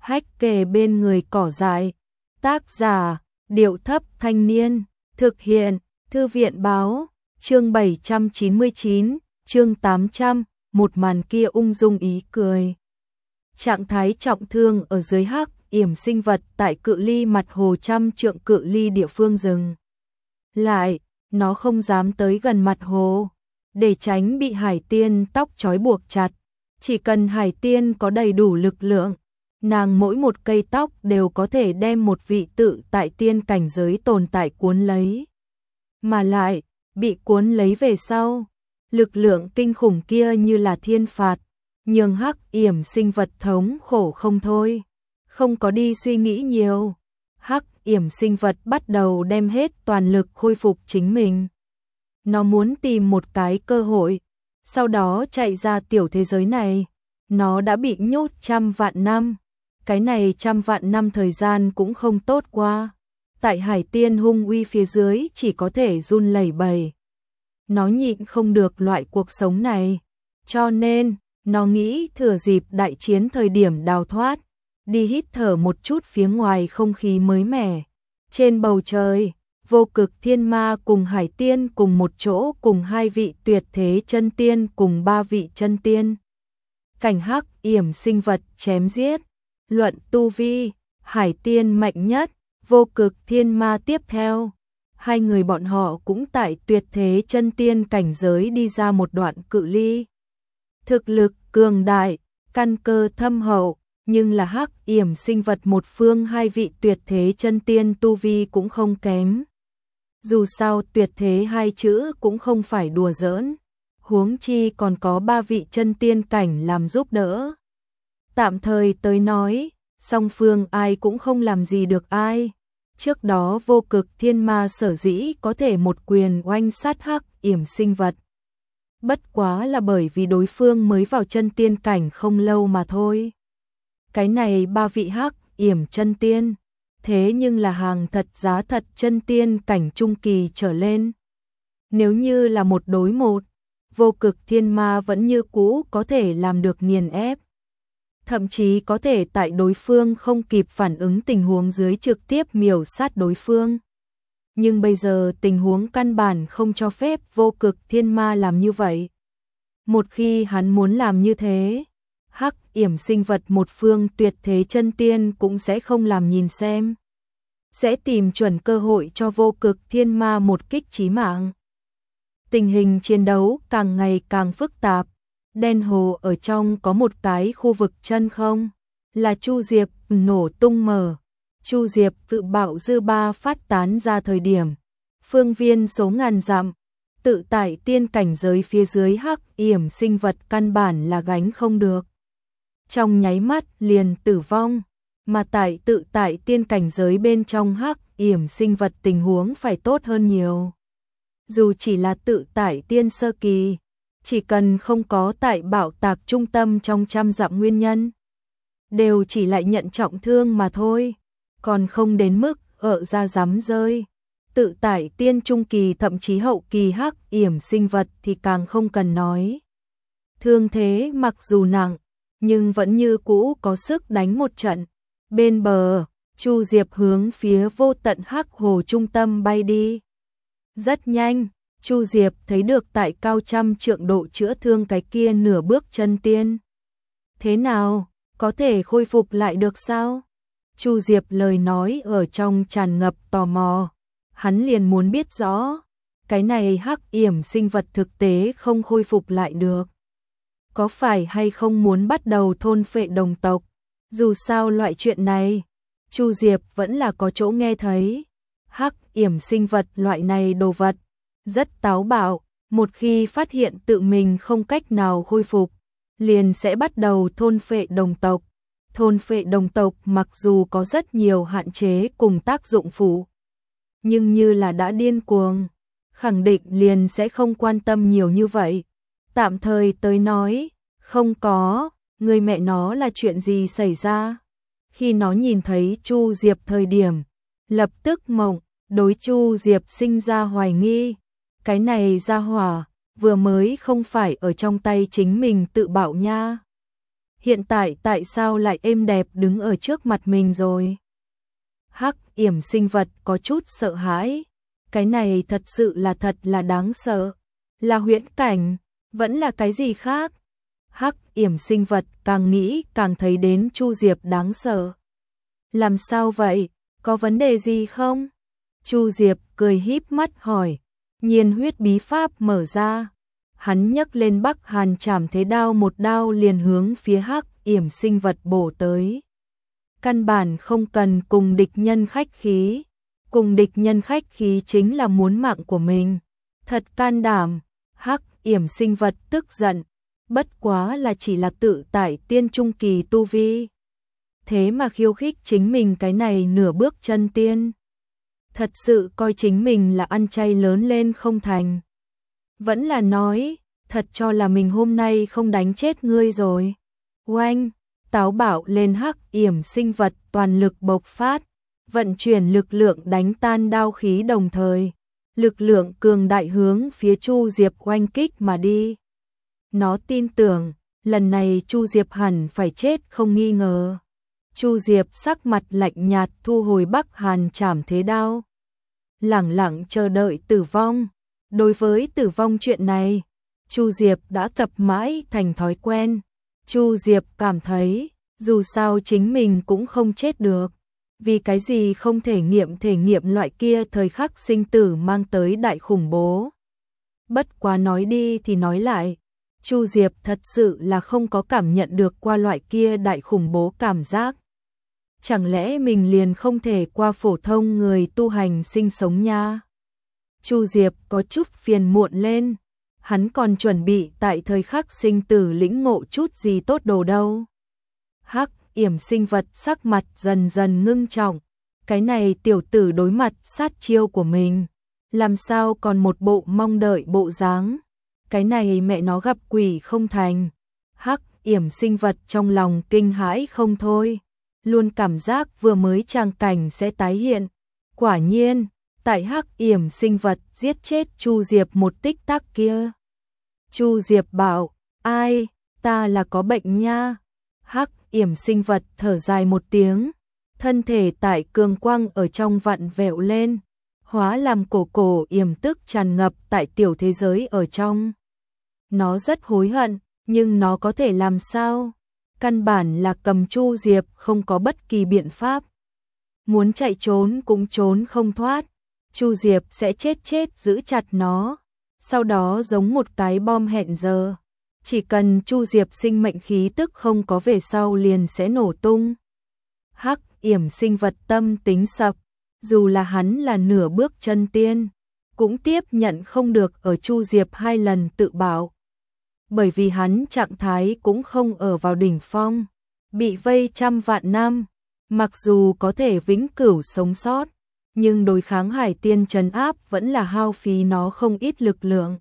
hách kề bên người cỏ dại. Tác giả, Điệu Thấp Thanh Niên. Thực hiện, Thư viện Báo. Chương 799, chương 800, một màn kia ung dung ý cười. Trạng thái trọng thương ở dưới hắc yểm sinh vật tại cự ly mặt hồ trăm trượng cự ly địa phương dừng lại, nó không dám tới gần mặt hồ, để tránh bị Hải Tiên tóc trói buộc chặt. Chỉ cần Hải Tiên có đầy đủ lực lượng, nàng mỗi một cây tóc đều có thể đem một vị tự tại tiên cảnh giới tồn tại cuốn lấy. Mà lại, bị cuốn lấy về sau, lực lượng kinh khủng kia như là thiên phạt, nhường hắc yểm sinh vật thống khổ không thôi. Không có đi suy nghĩ nhiều, hắc yểm sinh vật bắt đầu đem hết toàn lực khôi phục chính mình. Nó muốn tìm một cái cơ hội, sau đó chạy ra tiểu thế giới này. Nó đã bị nhốt 100 vạn năm, cái này 100 vạn năm thời gian cũng không tốt qua. Tại Hải Tiên hung uy phía dưới chỉ có thể run lẩy bẩy. Nó nhịn không được loại cuộc sống này, cho nên nó nghĩ thừa dịp đại chiến thời điểm đào thoát, đi hít thở một chút phía ngoài không khí mới mẻ. Trên bầu trời, Vô Cực Thiên Ma cùng Hải Tiên cùng một chỗ, cùng 2 vị tuyệt thế chân tiên cùng 3 vị chân tiên cảnh hắc yểm sinh vật chém giết. Luận tu vi, Hải Tiên mạnh nhất, Vô Cực Thiên Ma tiếp theo. Hai người bọn họ cũng tại tuyệt thế chân tiên cảnh giới đi ra một đoạn cự ly. Thực lực cường đại, căn cơ thâm hậu, nhưng là hắc yểm sinh vật một phương 2 vị tuyệt thế chân tiên tu vi cũng không kém. Dù sao tuyệt thế 2 chữ cũng không phải đùa giỡn, huống chi còn có 3 vị chân tiên cảnh làm giúp đỡ. Tạm thời tới nói, song phương ai cũng không làm gì được ai. Trước đó Vô Cực Thiên Ma sở dĩ có thể một quyền oanh sát hắc yểm sinh vật, bất quá là bởi vì đối phương mới vào chân tiên cảnh không lâu mà thôi. Cái này 3 vị hắc yểm chân tiên, thế nhưng là hàng thật giá thật chân tiên cảnh trung kỳ trở lên. Nếu như là một đối một, Vô Cực Thiên Ma vẫn như cũ có thể làm được nghiền ép. Thậm chí có thể tại đối phương không kịp phản ứng tình huống dưới trực tiếp miểu sát đối phương. Nhưng bây giờ tình huống căn bản không cho phép Vô Cực Thiên Ma làm như vậy. Một khi hắn muốn làm như thế, hắc yểm sinh vật một phương tuyệt thế chân tiên cũng sẽ không làm nhìn xem. Sẽ tìm chuẩn cơ hội cho Vô Cực Thiên Ma một kích chí mạng. Tình hình chiến đấu càng ngày càng phức tạp. Đen hồ ở trong có một cái khu vực chân không, là Chu Diệp nổ tung mở. Chu Diệp tự bạo dư ba phát tán ra thời điểm, phương viên số ngàn dặm, tự tại tiên cảnh giới phía dưới hắc yểm sinh vật căn bản là gánh không được. Trong nháy mắt liền tử vong, mà tại tự tại tiên cảnh giới bên trong hắc yểm sinh vật tình huống phải tốt hơn nhiều. Dù chỉ là tự tại tiên sơ kỳ, chỉ cần không có tại bạo tạc trung tâm trong 100 dặm nguyên nhân, đều chỉ lại nhận trọng thương mà thôi, còn không đến mức ở ra dám rơi. Tự tại tiên trung kỳ thậm chí hậu kỳ hắc yểm sinh vật thì càng không cần nói. Thương thế mặc dù nặng, nhưng vẫn như cũ có sức đánh một trận. Bên bờ, Chu Diệp hướng phía vô tận hắc hồ trung tâm bay đi. Rất nhanh, Chu Diệp thấy được tại cao 100 trượng độ chữa thương cái kia nửa bước chân tiên. Thế nào, có thể khôi phục lại được sao? Chu Diệp lời nói ở trong tràn ngập tò mò. Hắn liền muốn biết rõ, cái này hắc yểm sinh vật thực tế không khôi phục lại được. Có phải hay không muốn bắt đầu thôn phệ đồng tộc? Dù sao loại chuyện này, Chu Diệp vẫn là có chỗ nghe thấy. Hắc yểm sinh vật loại này đồ vật rất táo bạo, một khi phát hiện tự mình không cách nào khôi phục, liền sẽ bắt đầu thôn phệ đồng tộc. Thôn phệ đồng tộc mặc dù có rất nhiều hạn chế cùng tác dụng phụ, nhưng như là đã điên cuồng, khẳng định liền sẽ không quan tâm nhiều như vậy. Tạm thời tới nói, không có, người mẹ nó là chuyện gì xảy ra? Khi nó nhìn thấy Chu Diệp thời điểm, lập tức mộng, đối Chu Diệp sinh ra hoài nghi. Cái này ra hỏa, vừa mới không phải ở trong tay chính mình tự bạo nha. hiện tại tại sao lại êm đẹp đứng ở trước mặt mình rồi? Hắc Yểm Sinh Vật có chút sợ hãi, cái này thật sự là thật là đáng sợ, là huyễn cảnh, vẫn là cái gì khác? Hắc Yểm Sinh Vật càng nghĩ càng thấy đến Chu Diệp đáng sợ. Làm sao vậy, có vấn đề gì không? Chu Diệp cười híp mắt hỏi, nhiên huyết bí pháp mở ra. Hắn nhấc lên Bắc Hàn Trảm Thế Đao, một đao liền hướng phía Hắc Yểm Sinh Vật bổ tới. Căn bản không cần cùng địch nhân khách khí, cùng địch nhân khách khí chính là muốn mạng của mình. Thật can đảm. Hắc Yểm Sinh Vật tức giận, bất quá là chỉ là tự tại tiên trung kỳ tu vi, thế mà khiêu khích chính mình cái này nửa bước chân tiên. Thật sự coi chính mình là ăn chay lớn lên không thành. Vẫn là nói, thật cho là mình hôm nay không đánh chết ngươi rồi. Oanh, táo bạo lên Hắc Yểm Sinh Vật toàn lực bộc phát, vận chuyển lực lượng đánh tan đao khí, đồng thời lực lượng cường đại hướng phía Chu Diệp oanh kích mà đi. Nó tin tưởng, lần này Chu Diệp hẳn phải chết không nghi ngờ. Chu Diệp sắc mặt lạnh nhạt thu hồi Bắc Hàn Trảm Thế Đao, lẳng lặng chờ đợi tử vong. Đối với tử vong chuyện này, Chu Diệp đã tập mãi thành thói quen. Chu Diệp cảm thấy, dù sao chính mình cũng không chết được, vì cái gì không thể nghiệm loại kia thời khắc sinh tử mang tới đại khủng bố. Bất quá nói đi thì nói lại, Chu Diệp thật sự là không có cảm nhận được qua loại kia đại khủng bố cảm giác. Chẳng lẽ mình liền không thể qua phổ thông người tu hành sinh sống nha? Chu Diệp có chút phiền muộn lên, hắn còn chuẩn bị tại thời khắc sinh tử lĩnh ngộ chút gì tốt đồ đâu. Hắc Yểm Sinh Vật sắc mặt dần dần ngưng trọng, cái này tiểu tử đối mặt sát chiêu của mình, làm sao còn một bộ mong đợi bộ dáng, cái này mẹ nó gặp quỷ không thành. Hắc Yểm Sinh Vật trong lòng kinh hãi không thôi, luôn cảm giác vừa mới tràng cảnh sẽ tái hiện. Quả nhiên, tại Hắc Yểm Sinh Vật giết chết Chu Diệp một tích tắc kia, Chu Diệp bảo, ai, ta là có bệnh nha. Hắc Yểm Sinh Vật thở dài một tiếng, thân thể tại cường quang ở trong vặn vẹo lên, hóa làm cổ yểm tức tràn ngập tại tiểu thế giới ở trong. Nó rất hối hận, nhưng nó có thể làm sao? Căn bản là cầm Chu Diệp không có bất kỳ biện pháp. Muốn chạy trốn cũng trốn không thoát. Chu Diệp sẽ chết giữ chặt nó, sau đó giống một cái bom hẹn giờ. Chỉ cần Chu Diệp sinh mệnh khí tức không có về sau liền sẽ nổ tung. Hắc Yểm Sinh Vật tâm tính sập, dù là hắn là nửa bước chân tiên, cũng tiếp nhận không được ở Chu Diệp 2 lần tự bảo. Bởi vì hắn trạng thái cũng không ở vào đỉnh phong, bị vây trăm vạn năm, mặc dù có thể vĩnh cửu sống sót, nhưng đối kháng hải tiên trấn áp vẫn là hao phí nó không ít lực lượng.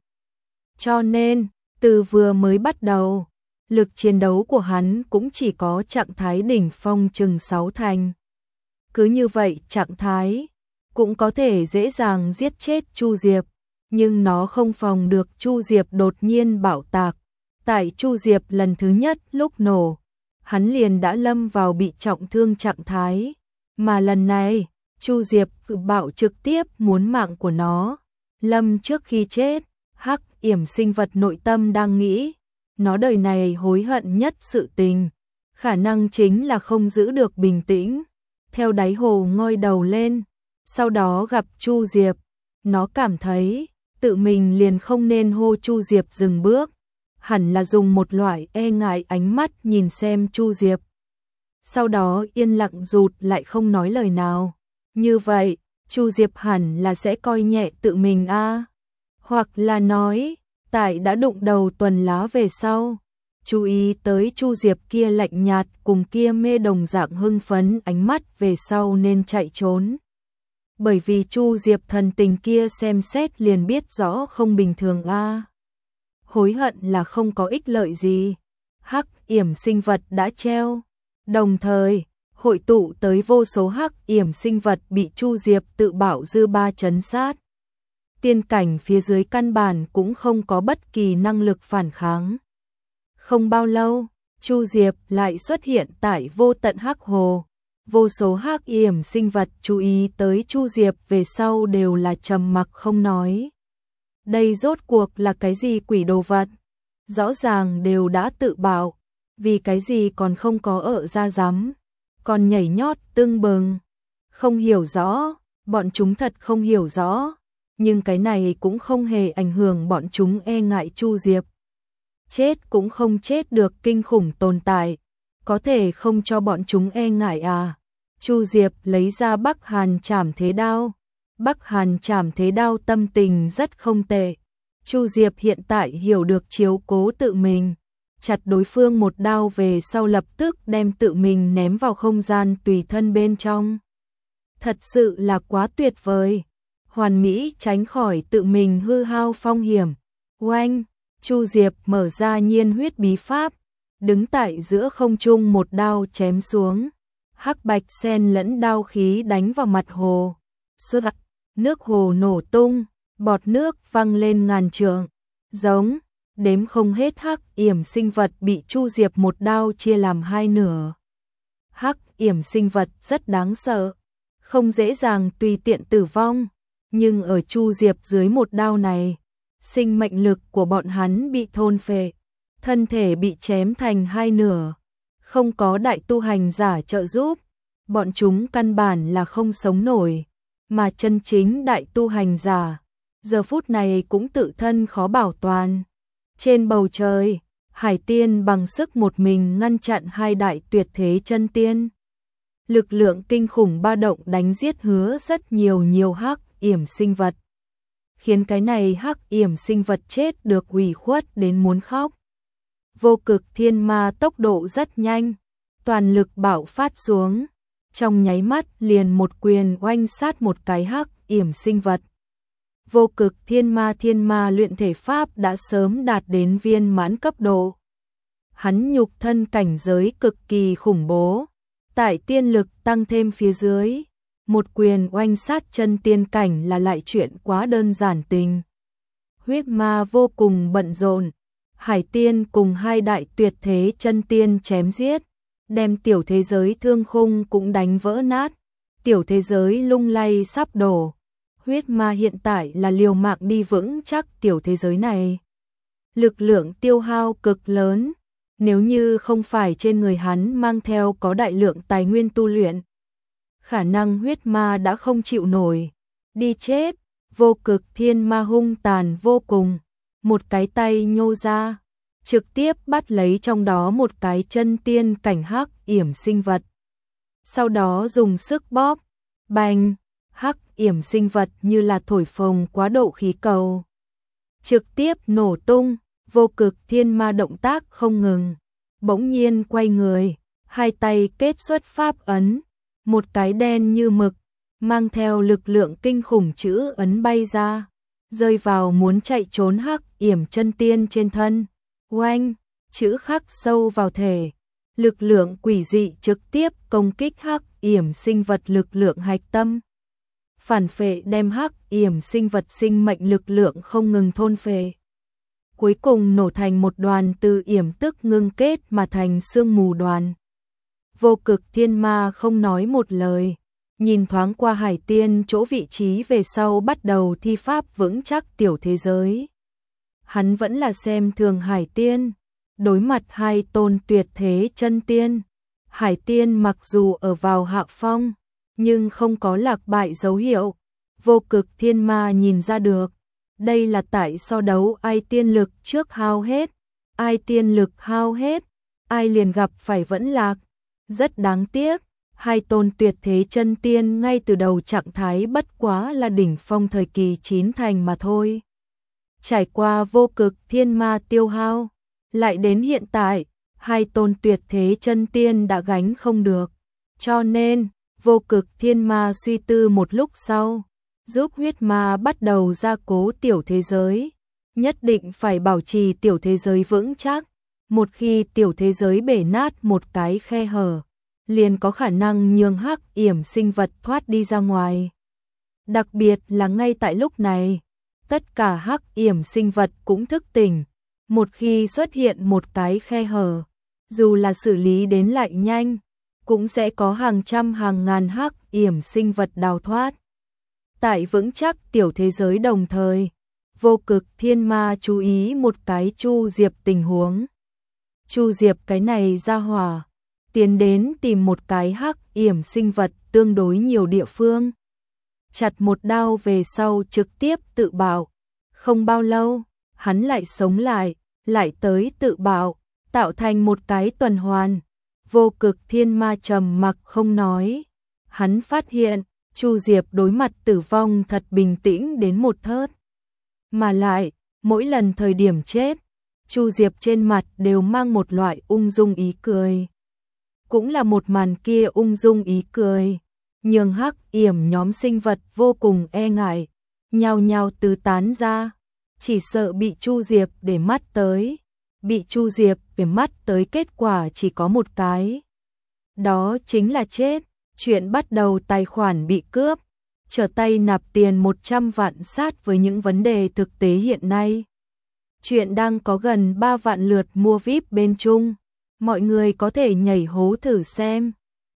Cho nên, từ vừa mới bắt đầu, lực chiến đấu của hắn cũng chỉ có trạng thái đỉnh phong chừng 6 thành. Cứ như vậy trạng thái, cũng có thể dễ dàng giết chết Chu Diệp, nhưng nó không phòng được Chu Diệp đột nhiên bạo tạc. Tại Chu Diệp lần thứ nhất lúc nổ, hắn liền đã lâm vào bị trọng thương trạng thái, mà lần này, Chu Diệp bạo trực tiếp muốn mạng của nó. Lâm trước khi chết, Hắc Yểm Sinh Vật nội tâm đang nghĩ, nó đời này hối hận nhất sự tình, khả năng chính là không giữ được bình tĩnh. Theo đáy hồ ngoi đầu lên, sau đó gặp Chu Diệp, nó cảm thấy tự mình liền không nên hô Chu Diệp dừng bước, hẳn là dùng một loại e ngại ánh mắt nhìn xem Chu Diệp. Sau đó yên lặng rụt lại không nói lời nào. Như vậy, Chu Diệp hẳn là sẽ coi nhẹ tự mình a, hoặc là nói, tại đã đụng đầu tuần lá về sau, chú ý tới Chu Diệp kia lạnh nhạt cùng kia mê đồng dạng hưng phấn ánh mắt về sau nên chạy trốn. Bởi vì Chu Diệp thần tình kia xem xét liền biết rõ không bình thường a. Hối hận là không có ích lợi gì. Hắc Yểm Sinh Vật đã treo, đồng thời hội tụ tới vô số Hắc Yểm Sinh Vật bị Chu Diệp tự bảo dư ba trấn sát. Tiên cảnh phía dưới căn bản cũng không có bất kỳ năng lực phản kháng. Không bao lâu, Chu Diệp lại xuất hiện tại vô tận hắc hồ. Vô số hắc yểm sinh vật chú ý tới Chu Diệp về sau đều là trầm mặc không nói. Đây rốt cuộc là cái gì quỷ đồ vật? Rõ ràng đều đã tự bảo, vì cái gì còn không có ở ra rắm, còn nhảy nhót tưng bừng. Không hiểu rõ, bọn chúng thật không hiểu rõ, nhưng cái này cũng không hề ảnh hưởng bọn chúng e ngại Chu Diệp. Chết cũng không chết được kinh khủng tồn tại, có thể không cho bọn chúng e ngại à? Chu Diệp lấy ra Bắc Hàn Trảm Thế Đao. Bắc Hàn Trảm Thế Đao tâm tình rất không tệ. Chu Diệp hiện tại hiểu được chiếu cố tự mình, chặt đối phương một đao về sau lập tức đem tự mình ném vào không gian tùy thân bên trong. Thật sự là quá tuyệt vời, hoàn mỹ tránh khỏi tự mình hư hao phong hiểm. Oanh, Chu Diệp mở ra nhiên huyết bí pháp, đứng tại giữa không trung một đao chém xuống. Hắc bạch xen lẫn đao khí đánh vào mặt hồ. Sơ nước hồ nổ tung, bọt nước văng lên ngàn trượng. Giống, đếm không hết hắc yểm sinh vật bị Chu Diệp một đao chia làm hai nửa. Hắc yểm sinh vật rất đáng sợ, không dễ dàng tùy tiện tử vong, nhưng ở Chu Diệp dưới một đao này, sinh mệnh lực của bọn hắn bị thôn phệ, thân thể bị chém thành hai nửa. Không có đại tu hành giả trợ giúp, bọn chúng căn bản là không sống nổi, mà chân chính đại tu hành giả, giờ phút này cũng tự thân khó bảo toàn. Trên bầu trời, Hải Tiên bằng sức một mình ngăn chặn hai đại tuyệt thế chân tiên. Lực lượng kinh khủng ba động đánh giết hứa rất nhiều hắc yểm sinh vật, khiến cái này hắc yểm sinh vật chết được ủy khuất đến muốn khóc. Vô cực thiên ma tốc độ rất nhanh, toàn lực bạo phát xuống, trong nháy mắt liền một quyền oanh sát một cái hắc yểm sinh vật. Vô cực thiên ma luyện thể pháp đã sớm đạt đến viên mãn cấp độ. Hắn nhục thân cảnh giới cực kỳ khủng bố, tại tiên lực tăng thêm phía dưới, một quyền oanh sát chân tiên cảnh là lại chuyện quá đơn giản tình. Huyết ma vô cùng bận rộn, Hải Tiên cùng hai đại tuyệt thế chân tiên chém giết, đem tiểu thế giới thương khung cũng đánh vỡ nát, tiểu thế giới lung lay sắp đổ. Huyết ma hiện tại là liều mạng đi vững chắc tiểu thế giới này. Lực lượng tiêu hao cực lớn, nếu như không phải trên người hắn mang theo có đại lượng tài nguyên tu luyện, khả năng huyết ma đã không chịu nổi. Đi chết, vô cực thiên ma hung tàn vô cùng, một cái tay nhô ra, trực tiếp bắt lấy trong đó một cái chân tiên cảnh hắc yểm sinh vật. Sau đó dùng sức bóp, bành, hắc yểm sinh vật như là thổi phồng quá độ khí cầu, trực tiếp nổ tung. Vô cực thiên ma động tác không ngừng, bỗng nhiên quay người, hai tay kết xuất pháp ấn, một cái đen như mực, mang theo lực lượng kinh khủng chữ ấn bay ra, rơi vào muốn chạy trốn hắc yểm chân tiên trên thân. Oanh, chữ khắc sâu vào thể, lực lượng quỷ dị trực tiếp công kích hắc yểm sinh vật lực lượng hạch tâm. Phản phệ đem hắc yểm sinh vật sinh mệnh lực lượng không ngừng thôn phệ. Cuối cùng nổ thành một đoàn từ yểm tức ngưng kết mà thành sương mù đoàn. Vô cực thiên ma không nói một lời, nhìn thoáng qua Hải Tiên chỗ vị trí về sau bắt đầu thi pháp vững chắc tiểu thế giới. Hắn vẫn là xem thường Hải Tiên, đối mặt hai tôn tuyệt thế chân tiên. Hải Tiên mặc dù ở vào hạ phong, nhưng không có lạc bại dấu hiệu. Vô cực thiên ma nhìn ra được, đây là tại so đấu ai tiên lực trước hao hết, ai tiên lực hao hết, ai liền gặp phải vẫn lạc. Rất đáng tiếc, hai tôn tuyệt thế chân tiên ngay từ đầu trạng thái bất quá là đỉnh phong thời kỳ 9 thành mà thôi. Trải qua vô cực thiên ma tiêu hao, lại đến hiện tại, hai tôn tuyệt thế chân tiên đã gánh không được. Cho nên, vô cực thiên ma suy tư một lúc sau, giúp huyết ma bắt đầu gia cố tiểu thế giới. Nhất định phải bảo trì tiểu thế giới vững chắc. Một khi tiểu thế giới bể nát một cái khe hở, liền có khả năng nhường hắc yểm sinh vật thoát đi ra ngoài. Đặc biệt là ngay tại lúc này, tất cả hắc yểm sinh vật cũng thức tỉnh. Một khi xuất hiện một cái khe hở, dù là xử lý đến lại nhanh, cũng sẽ có hàng trăm hàng ngàn hắc yểm sinh vật đào thoát. Tại vững chắc tiểu thế giới đồng thời, Vô Cực Thiên Ma chú ý một cái Chu Diệp tình huống. Chu Diệp cái này ra hỏa, tiến đến tìm một cái hắc yểm sinh vật tương đối nhiều địa phương. Chặt một đao về sau trực tiếp tự bạo. Không bao lâu, hắn lại sống lại tới tự bạo, tạo thành một cái tuần hoàn. Vô Cực Thiên Ma trầm mặc không nói. Hắn phát hiện, Chu Diệp đối mặt tử vong thật bình tĩnh đến một thớt. Mà lại, mỗi lần thời điểm chết, Chu Diệp trên mặt đều mang một loại ung dung ý cười. Cũng là một màn kia ung dung ý cười, nhường hắc yểm nhóm sinh vật vô cùng e ngại, nhao nhao tứ tán ra, chỉ sợ bị Chu Diệp để mắt tới. Bị Chu Diệp để mắt tới kết quả chỉ có một cái. Đó chính là chết. Chuyện bắt đầu tài khoản bị cướp, trở tay nạp tiền 100 vạn sát với những vấn đề thực tế hiện nay. Chuyện đang có gần 3 vạn lượt mua VIP bên Trung. Mọi người có thể nhảy hố thử xem.